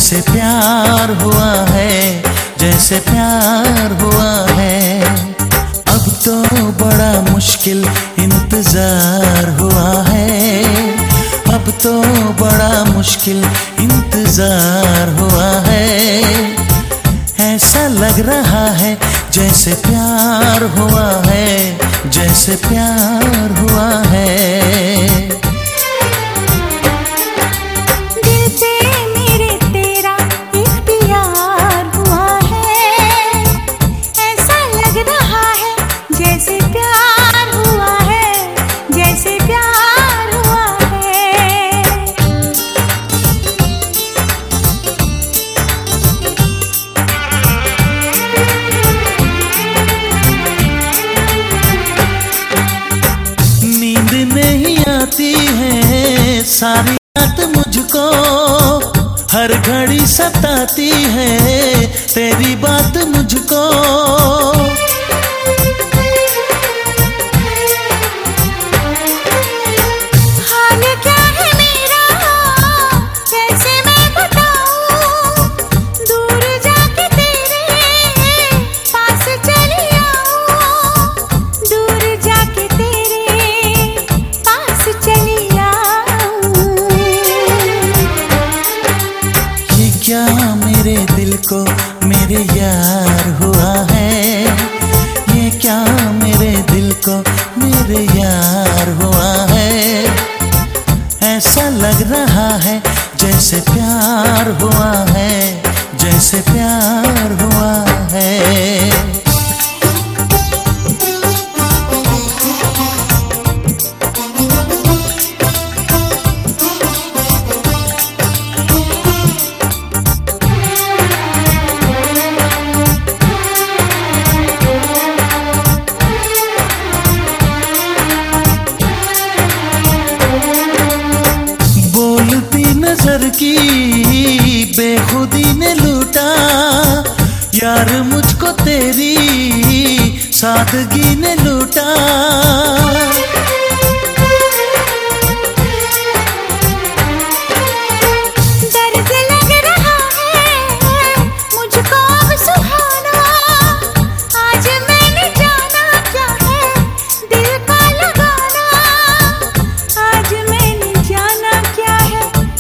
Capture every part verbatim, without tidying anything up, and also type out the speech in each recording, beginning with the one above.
जैसे प्यार हुआ है, जैसे प्यार हुआ है। अब तो बड़ा मुश्किल इंतजार हुआ है, अब तो बड़ा मुश्किल इंतजार हुआ है। ऐसा लग रहा है जैसे प्यार हुआ है, जैसे प्यार हुआ है। सारी रात मुझको हर घड़ी सताती है तेरी बात मुझको। हाल क्या है मेरा कैसे मैं बताऊं, दूर जाके तेरे पास चली आऊं, दूर जाके तेरे पास चली क्या मेरे दिल को मेरे यार हुआ है, ये क्या मेरे दिल को मेरे यार हुआ है। ऐसा लग रहा है जैसे प्यार हुआ है, जैसे प्यार हुआ है। नजर की बेखुदी ने लूटा यार मुझको तेरी सादगी ने लूटा। दर्द लग रहा है मुझको अब सुहाना, आज मैंने जाना क्या है दिल का लगाना, आज मैंने जाना क्या है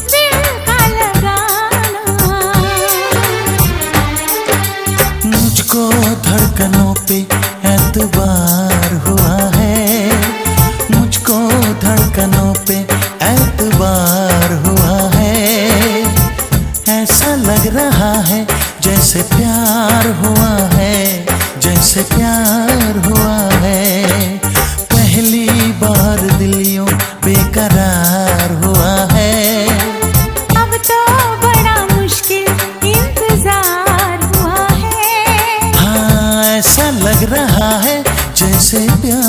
धड़कनों पे एतबार हुआ है, मुझको धड़कनों पे एतबार हुआ है। ऐसा लग रहा है जैसे प्यार हुआ है, जैसे प्यार हुआ है। पहली बार दिल यूं बेकरार हुआ है, अब तो बड़ा मुश्किल इंतजार हुआ है। ऐसा लग रहा है जैसे प्यार